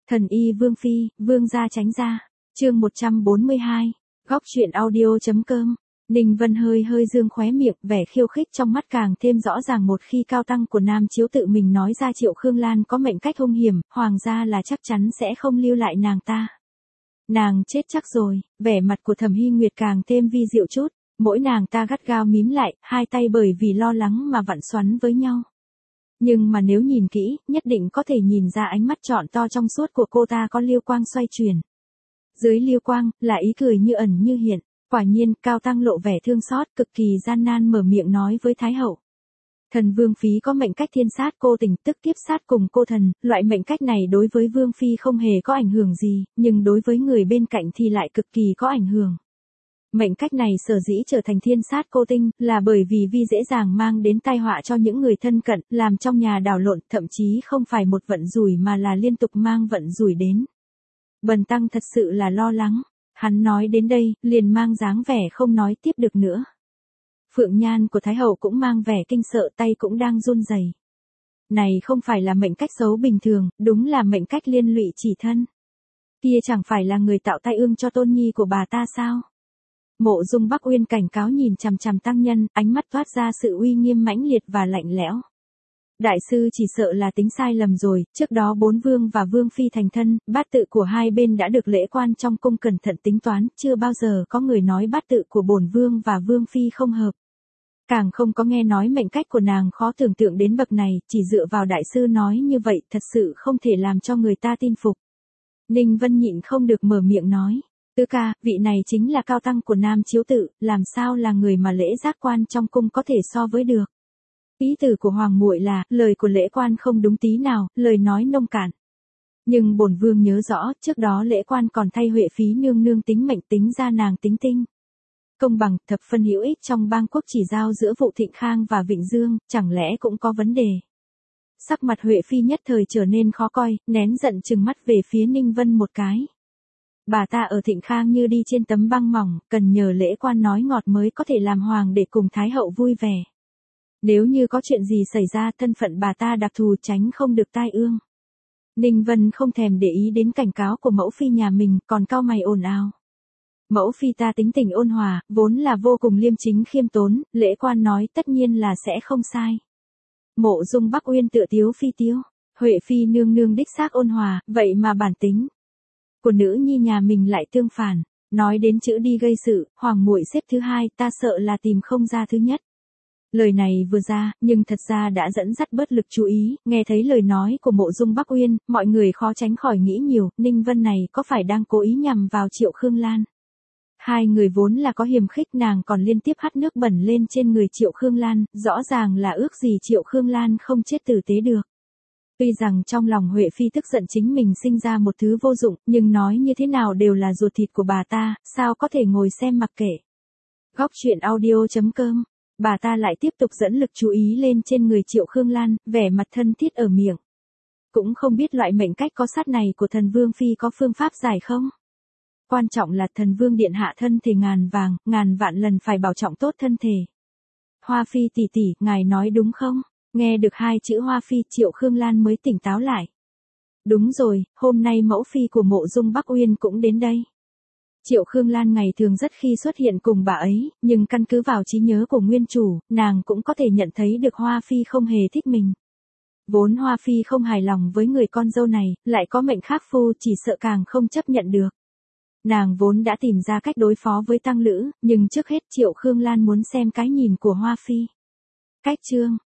Thần y Vương Phi, Vương gia tránh ra. Chương 142. Góc truyện audio.com. Ninh Vân hơi hơi dương khóe miệng, vẻ khiêu khích trong mắt càng thêm rõ ràng một khi cao tăng của Nam Chiếu tự mình nói ra Triệu Khương Lan có mệnh cách hung hiểm, hoàng gia là chắc chắn sẽ không lưu lại nàng ta. Nàng chết chắc rồi, vẻ mặt của Thẩm Hy Nguyệt càng thêm vi diệu chút, mỗi nàng ta gắt gao mím lại, hai tay bởi vì lo lắng mà vặn xoắn với nhau. Nhưng mà nếu nhìn kỹ, nhất định có thể nhìn ra ánh mắt trọn to trong suốt của cô ta có liêu quang xoay chuyển. Dưới liêu quang, là ý cười như ẩn như hiện. Quả nhiên, cao tăng lộ vẻ thương xót, cực kỳ gian nan mở miệng nói với Thái hậu. Thần Vương Phi có mệnh cách thiên sát cô tình, tức tiếp sát cùng cô thần, loại mệnh cách này đối với Vương Phi không hề có ảnh hưởng gì, nhưng đối với người bên cạnh thì lại cực kỳ có ảnh hưởng. Mệnh cách này sở dĩ trở thành thiên sát cô tinh, là bởi vì vi dễ dàng mang đến tai họa cho những người thân cận, làm trong nhà đảo lộn, thậm chí không phải một vận rủi mà là liên tục mang vận rủi đến. Bần tăng thật sự là lo lắng. Hắn nói đến đây, liền mang dáng vẻ không nói tiếp được nữa. Phượng nhan của Thái hậu cũng mang vẻ kinh sợ, tay cũng đang run rẩy. Này không phải là mệnh cách xấu bình thường, đúng là mệnh cách liên lụy chỉ thân. Kia chẳng phải là người tạo tai ương cho tôn nhi của bà ta sao? Mộ Dung Bắc Uyên cảnh cáo nhìn chằm chằm tăng nhân, ánh mắt toát ra sự uy nghiêm mãnh liệt và lạnh lẽo. Đại sư chỉ sợ là tính sai lầm rồi, trước đó bốn vương và vương phi thành thân, bát tự của hai bên đã được lễ quan trong cung cẩn thận tính toán, chưa bao giờ có người nói bát tự của bổn vương và vương phi không hợp. Càng không có nghe nói mệnh cách của nàng khó tưởng tượng đến bậc này, chỉ dựa vào đại sư nói như vậy thật sự không thể làm cho người ta tin phục. Ninh Vân nhịn không được mở miệng nói. Tứ ca, vị này chính là cao tăng của Nam Chiếu tự, làm sao là người mà lễ giác quan trong cung có thể so với được. Ý tử của hoàng muội là, lời của lễ quan không đúng tí nào, lời nói nông cạn. Nhưng bổn vương nhớ rõ, trước đó lễ quan còn thay Huệ Phí nương nương tính mệnh tính ra nàng tính tinh. Công bằng, thập phân hữu ích trong bang quốc chỉ giao giữa vụ Thịnh Khang và Vịnh Dương, chẳng lẽ cũng có vấn đề. Sắc mặt Huệ Phi nhất thời trở nên khó coi, nén giận trừng mắt về phía Ninh Vân một cái. Bà ta ở Thịnh Khang như đi trên tấm băng mỏng, cần nhờ lễ quan nói ngọt mới có thể làm hoàng để cùng Thái hậu vui vẻ. Nếu như có chuyện gì xảy ra, thân phận bà ta đặc thù tránh không được tai ương. Ninh Vân không thèm để ý đến cảnh cáo của mẫu phi nhà mình, còn cau mày ồn ào. Mẫu phi ta tính tình ôn hòa, vốn là vô cùng liêm chính khiêm tốn, lễ quan nói tất nhiên là sẽ không sai. Mộ Dung Bắc Uyên tựa tiếu phi tiếu, Huệ Phi nương nương đích xác ôn hòa, vậy mà bản tính của nữ nhi nhà mình lại tương phản. Nói đến chữ đi gây sự, hoàng muội xếp thứ hai, ta sợ là tìm không ra thứ nhất. Lời này vừa ra, nhưng thật ra đã dẫn dắt bớt lực chú ý, nghe thấy lời nói của Mộ Dung Bắc Uyên, mọi người khó tránh khỏi nghĩ nhiều, Ninh Vân này có phải đang cố ý nhằm vào Triệu Khương Lan. Hai người vốn là có hiềm khích, nàng còn liên tiếp hắt nước bẩn lên trên người Triệu Khương Lan, rõ ràng là ước gì Triệu Khương Lan không chết tử tế được. Tuy rằng trong lòng Huệ Phi tức giận chính mình sinh ra một thứ vô dụng, nhưng nói như thế nào đều là ruột thịt của bà ta, sao có thể ngồi xem mặc kệ. Góc truyện audio.com. Bà ta lại tiếp tục dẫn lực chú ý lên trên người Triệu Khương Lan, vẻ mặt thân thiết ở miệng. Cũng không biết loại mệnh cách có sát này của thần Vương Phi có phương pháp giải không? Quan trọng là thần Vương điện hạ thân thể ngàn vàng, ngàn vạn lần phải bảo trọng tốt thân thể. Hoa Phi tỷ tỷ, ngài nói đúng không? Nghe được hai chữ Hoa Phi, Triệu Khương Lan mới tỉnh táo lại. Đúng rồi, hôm nay mẫu phi của Mộ Dung Bắc Uyên cũng đến đây. Triệu Khương Lan ngày thường rất khi xuất hiện cùng bà ấy, nhưng căn cứ vào trí nhớ của nguyên chủ, nàng cũng có thể nhận thấy được Hoa Phi không hề thích mình. Vốn Hoa Phi không hài lòng với người con dâu này, lại có mệnh khác phu, chỉ sợ càng không chấp nhận được. Nàng vốn đã tìm ra cách đối phó với Tăng Lữ, nhưng trước hết Triệu Khương Lan muốn xem cái nhìn của Hoa Phi. Cách chương